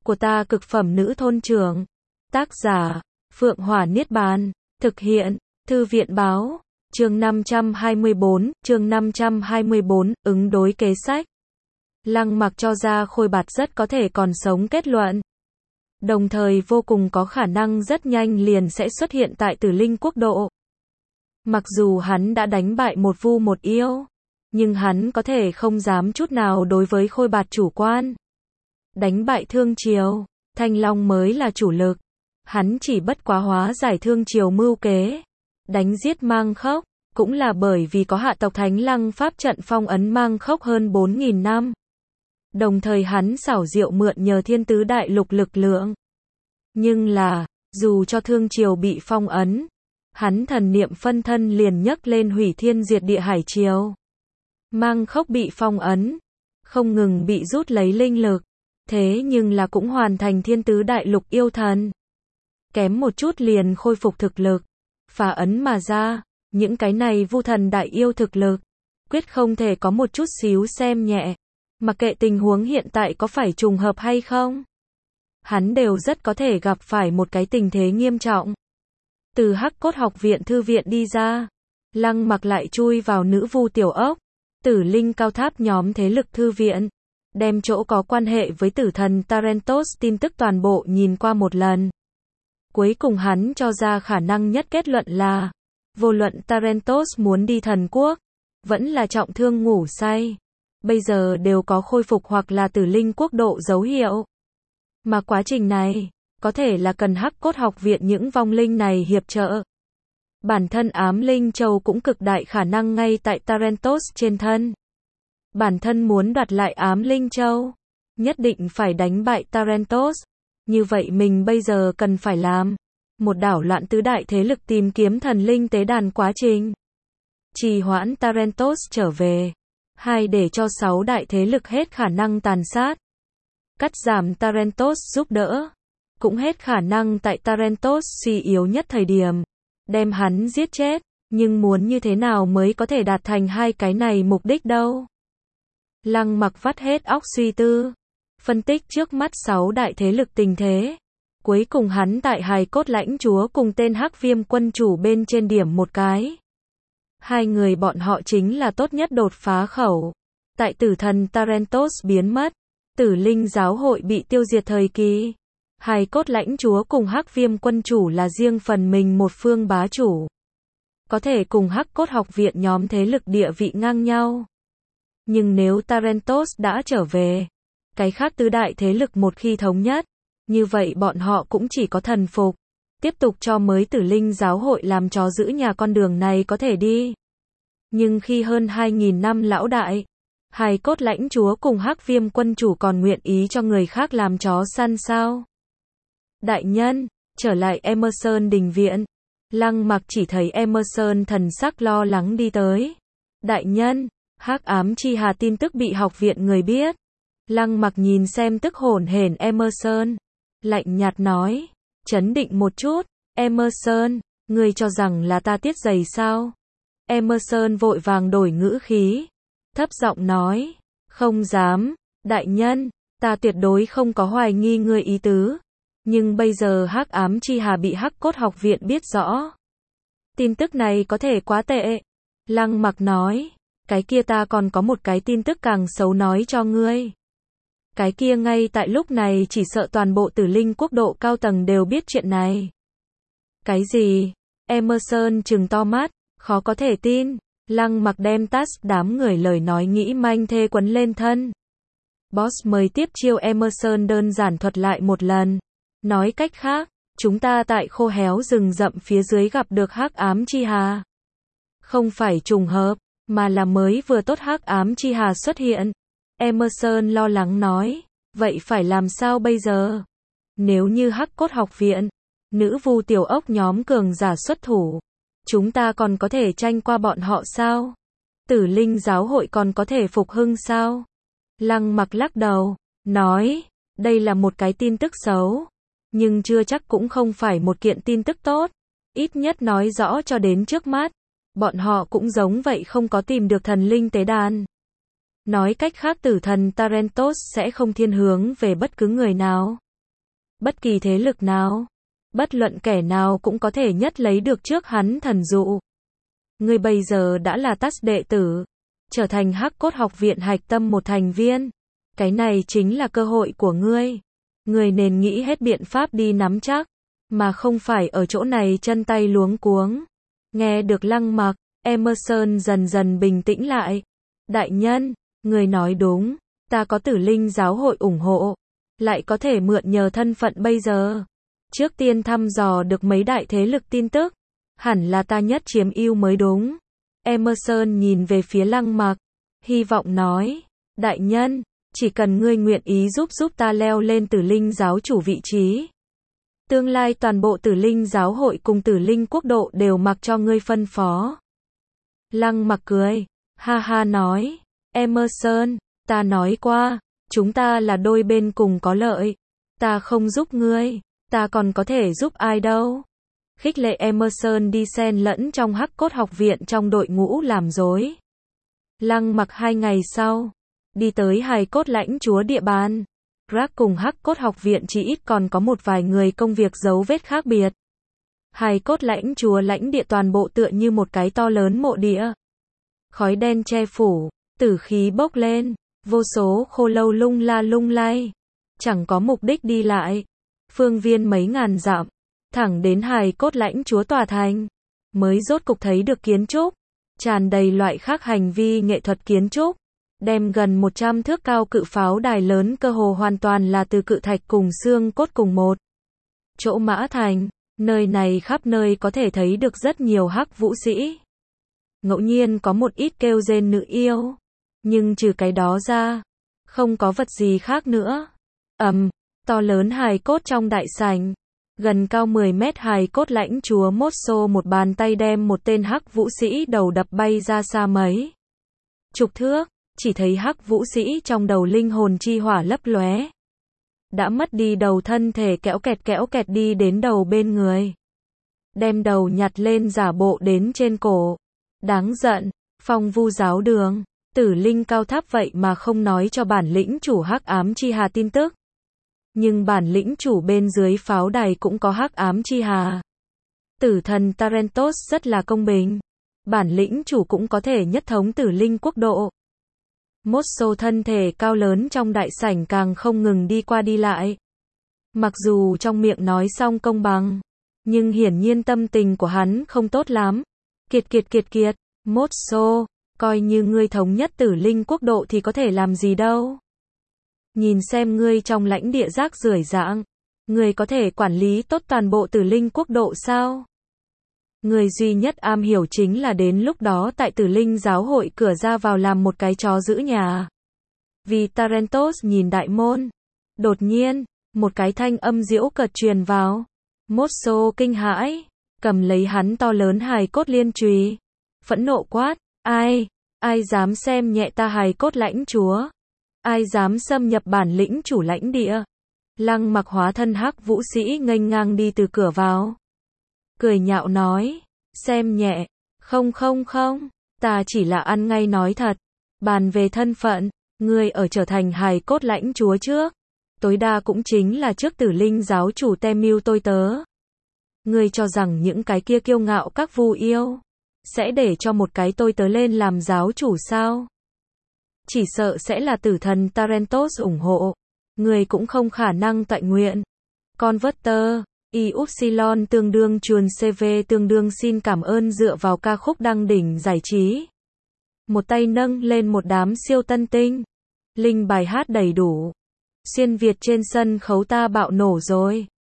của ta cực phẩm nữ thôn trưởng. Tác giả, Phượng Hỏa Niết Bàn. Thực hiện, Thư viện Báo. Chương 524, ứng đối kế sách. Lăng Mặc cho ra Khôi Bạt rất có thể còn sống kết luận. Đồng thời vô cùng có khả năng rất nhanh liền sẽ xuất hiện tại Tử Linh Quốc độ. Mặc dù hắn đã đánh bại một vu một yêu, nhưng hắn có thể không dám chút nào đối với Khôi Bạt chủ quan. Đánh bại Thương Triều, Thanh Long mới là chủ lực. Hắn chỉ bất quá hóa giải Thương Triều mưu kế. Đánh giết Mang Khốc, cũng là bởi vì có hạ tộc Thánh Lăng pháp trận phong ấn Mang Khốc hơn 4.000 năm. Đồng thời hắn xảo diệu mượn nhờ thiên tứ đại lục lực lượng. Nhưng là, dù cho Thương Triều bị phong ấn, hắn thần niệm phân thân liền nhấc lên hủy thiên diệt địa hải triều. Mang Khốc bị phong ấn, không ngừng bị rút lấy linh lực, thế nhưng là cũng hoàn thành thiên tứ đại lục yêu thần. Kém một chút liền khôi phục thực lực, phá ấn mà ra, những cái này vu thần đại yêu thực lực, quyết không thể có một chút xíu xem nhẹ. Mặc kệ tình huống hiện tại có phải trùng hợp hay không, hắn đều rất có thể gặp phải một cái tình thế nghiêm trọng. Từ Hắc Cốt học viện thư viện đi ra, Lăng Mặc lại chui vào Nữ Vu tiểu ốc, Tử Linh cao tháp nhóm thế lực thư viện, đem chỗ có quan hệ với tử thần Tarentos tin tức toàn bộ nhìn qua một lần. Cuối cùng hắn cho ra khả năng nhất kết luận là, vô luận Tarentos muốn đi thần quốc, vẫn là trọng thương ngủ say, bây giờ đều có khôi phục hoặc là Tử Linh quốc độ dấu hiệu. Mà quá trình này, có thể là cần Hắc Cốt học viện những vong linh này hiệp trợ. Bản thân Ám Linh Châu cũng cực đại khả năng ngay tại Tarentos trên thân. Bản thân muốn đoạt lại Ám Linh Châu, nhất định phải đánh bại Tarentos. Như vậy mình bây giờ cần phải làm một đảo loạn tứ đại thế lực tìm kiếm thần linh tế đàn quá trình. Trì hoãn Tarentos trở về. 2. Để cho 6 đại thế lực hết khả năng tàn sát. Cắt giảm Tarentos giúp đỡ. Cũng hết khả năng tại Tarentos suy yếu nhất thời điểm. Đem hắn giết chết. Nhưng muốn như thế nào mới có thể đạt thành hai cái này mục đích đâu. Lăng Mặc vắt hết óc suy tư. Phân tích trước mắt 6 đại thế lực tình thế. Cuối cùng hắn tại Hài Cốt lãnh chúa cùng tên Hắc Viêm quân chủ bên trên điểm một cái. Hai người bọn họ chính là tốt nhất đột phá khẩu. Tại tử thần Tarentos biến mất, Tử Linh giáo hội bị tiêu diệt thời kỳ, Hài Cốt lãnh chúa cùng Hắc Viêm quân chủ là riêng phần mình một phương bá chủ. Có thể cùng Hắc Cốt học viện nhóm thế lực địa vị ngang nhau. Nhưng nếu Tarentos đã trở về, cái khác tứ đại thế lực một khi thống nhất, như vậy bọn họ cũng chỉ có thần phục, tiếp tục cho mới Tử Linh giáo hội làm chó giữ nhà con đường này có thể đi. Nhưng khi hơn 2.000 năm lão đại, Hài Cốt lãnh chúa cùng Hắc Viêm quân chủ còn nguyện ý cho người khác làm chó săn sao? Đại nhân, trở lại Emerson đình viện. Lăng Mặc chỉ thấy Emerson thần sắc lo lắng đi tới. Đại nhân, Hắc ám chi hà tin tức bị học viện người biết. Lăng Mặc nhìn xem tức hổn hển Emerson, lạnh nhạt nói, trấn định một chút. Emerson, ngươi cho rằng là ta tiết giày sao? Emerson vội vàng đổi ngữ khí, thấp giọng nói, không dám, đại nhân, ta tuyệt đối không có hoài nghi ngươi ý tứ. Nhưng bây giờ Hắc ám chi hà bị Hắc Cốt học viện biết rõ. Tin tức này có thể quá tệ. Lăng Mặc nói, cái kia ta còn có một cái tin tức càng xấu nói cho ngươi. Cái kia ngay tại lúc này chỉ sợ toàn bộ Tử Linh quốc độ cao tầng đều biết chuyện này. Cái gì? Emerson trừng to mắt, khó có thể tin. Lăng Mặc đem task đám người lời nói nghĩ manh thê quấn lên thân. Boss mời tiếp chiêu Emerson đơn giản thuật lại một lần. Nói cách khác, chúng ta tại khô héo rừng rậm phía dưới gặp được Hắc ám chi hà. Không phải trùng hợp, mà là mới vừa tốt Hắc ám chi hà xuất hiện. Emerson lo lắng nói, vậy phải làm sao bây giờ? Nếu như Hắc Cốt học viện, Nữ Vu tiểu ốc nhóm cường giả xuất thủ, chúng ta còn có thể tranh qua bọn họ sao? Tử Linh giáo hội còn có thể phục hưng sao? Lăng Mặc lắc đầu, nói, đây là một cái tin tức xấu, nhưng chưa chắc cũng không phải một kiện tin tức tốt. Ít nhất nói rõ cho đến trước mắt, bọn họ cũng giống vậy không có tìm được thần linh tế đàn. Nói cách khác tử thần Tarentos sẽ không thiên hướng về bất cứ người nào. Bất kỳ thế lực nào, bất luận kẻ nào cũng có thể nhất lấy được trước hắn thần dụ. Ngươi bây giờ đã là TAS đệ tử, trở thành Hắc Cốt học viện hạch tâm một thành viên. Cái này chính là cơ hội của ngươi. Ngươi nên nghĩ hết biện pháp đi nắm chắc, mà không phải ở chỗ này chân tay luống cuống. Nghe được Lăng Mặc, Emerson dần dần bình tĩnh lại. Đại nhân, người nói đúng, ta có Tử Linh giáo hội ủng hộ, lại có thể mượn nhờ thân phận bây giờ. Trước tiên thăm dò được mấy đại thế lực tin tức, hẳn là ta nhất chiếm ưu mới đúng. Emerson nhìn về phía Lăng Mặc, hy vọng nói, đại nhân, chỉ cần ngươi nguyện ý giúp ta leo lên Tử Linh giáo chủ vị trí. Tương lai toàn bộ Tử Linh giáo hội cùng Tử Linh quốc độ đều mặc cho ngươi phân phó. Lăng Mặc cười, ha ha nói, Emerson, ta nói qua, chúng ta là đôi bên cùng có lợi. Ta không giúp ngươi, ta còn có thể giúp ai đâu. Khích lệ Emerson đi xen lẫn trong Hắc Cốt học viện trong đội ngũ làm rối. Lăng Mặc 2 ngày sau, đi tới Hài Cốt lãnh chúa địa bàn. Rác cùng Hắc Cốt học viện chỉ ít còn có một vài người công việc dấu vết khác biệt. Hài Cốt lãnh chúa lãnh địa toàn bộ tựa như một cái to lớn mộ địa. Khói đen che phủ, tử khí bốc lên, vô số khô lâu lung la lung lay. Chẳng có mục đích đi lại. Phương viên mấy ngàn dặm, thẳng đến Hài Cốt lãnh chúa tòa thành, mới rốt cục thấy được kiến trúc, tràn đầy loại khác hành vi nghệ thuật kiến trúc, đem gần 100 thước cao cự pháo đài lớn cơ hồ hoàn toàn là từ cự thạch cùng xương cốt cùng một chỗ mã thành. Nơi này khắp nơi có thể thấy được rất nhiều hắc vũ sĩ. Ngẫu nhiên có một ít kêu rên nữ yêu, nhưng trừ cái đó ra, không có vật gì khác nữa. To lớn hài cốt trong đại sảnh, gần cao 10 mét hài cốt lãnh chúa Mosso một bàn tay đem một tên hắc vũ sĩ đầu đập bay ra xa mấy chục thước, chỉ thấy hắc vũ sĩ trong đầu linh hồn chi hỏa lấp lóe. Đã mất đi đầu thân thể kéo kẹt đi đến đầu bên người. Đem đầu nhặt lên giả bộ đến trên cổ. Đáng giận, Phong Vu giáo đường, Tử Linh cao tháp vậy mà không nói cho bản lĩnh chủ hắc ám chi hà tin tức. Nhưng bản lĩnh chủ bên dưới pháo đài cũng có hắc ám chi hà. Tử thần Tarentos rất là công bình. Bản lĩnh chủ cũng có thể nhất thống Tử Linh quốc độ. Mosso thân thể cao lớn trong đại sảnh càng không ngừng đi qua đi lại. Mặc dù trong miệng nói xong công bằng, nhưng hiển nhiên tâm tình của hắn không tốt lắm. Kiệt, Mosso, coi như ngươi thống nhất Tử Linh quốc độ thì có thể làm gì đâu. Nhìn xem ngươi trong lãnh địa rác rưởi rạng, ngươi có thể quản lý tốt toàn bộ Tử Linh quốc độ sao? Người duy nhất am hiểu chính là đến lúc đó tại Tử Linh giáo hội cửa ra vào làm một cái chó giữ nhà. Vì Tarentos nhìn đại môn. Đột nhiên, một cái thanh âm giễu cợt truyền vào. Mosso kinh hãi, cầm lấy hắn to lớn hài cốt liên chùy, phẫn nộ quát, ai dám xem nhẹ ta hài cốt lãnh chúa? Ai dám xâm nhập bản lĩnh chủ lãnh địa? Lăng Mặc hóa thân hắc vũ sĩ nghênh ngang đi từ cửa vào. Cười nhạo nói, xem nhẹ, không, ta chỉ là ăn ngay nói thật. Bàn về thân phận, ngươi ở trở thành hài cốt lãnh chúa trước, tối đa cũng chính là trước Tử Linh giáo chủ Temưu tôi tớ. Ngươi cho rằng những cái kia kiêu ngạo các vu yêu sẽ để cho một cái tôi tớ lên làm giáo chủ sao? Chỉ sợ sẽ là tử thần Tarentos ủng hộ. Ngươi cũng không khả năng tọa nguyện. Converter, Upsilon tương đương chuồn CV tương đương xin cảm ơn dựa vào ca khúc đăng đỉnh giải trí. Một tay nâng lên một đám siêu tân tinh. Linh bài hát đầy đủ. Xuyên Việt trên sân khấu ta bạo nổ rồi.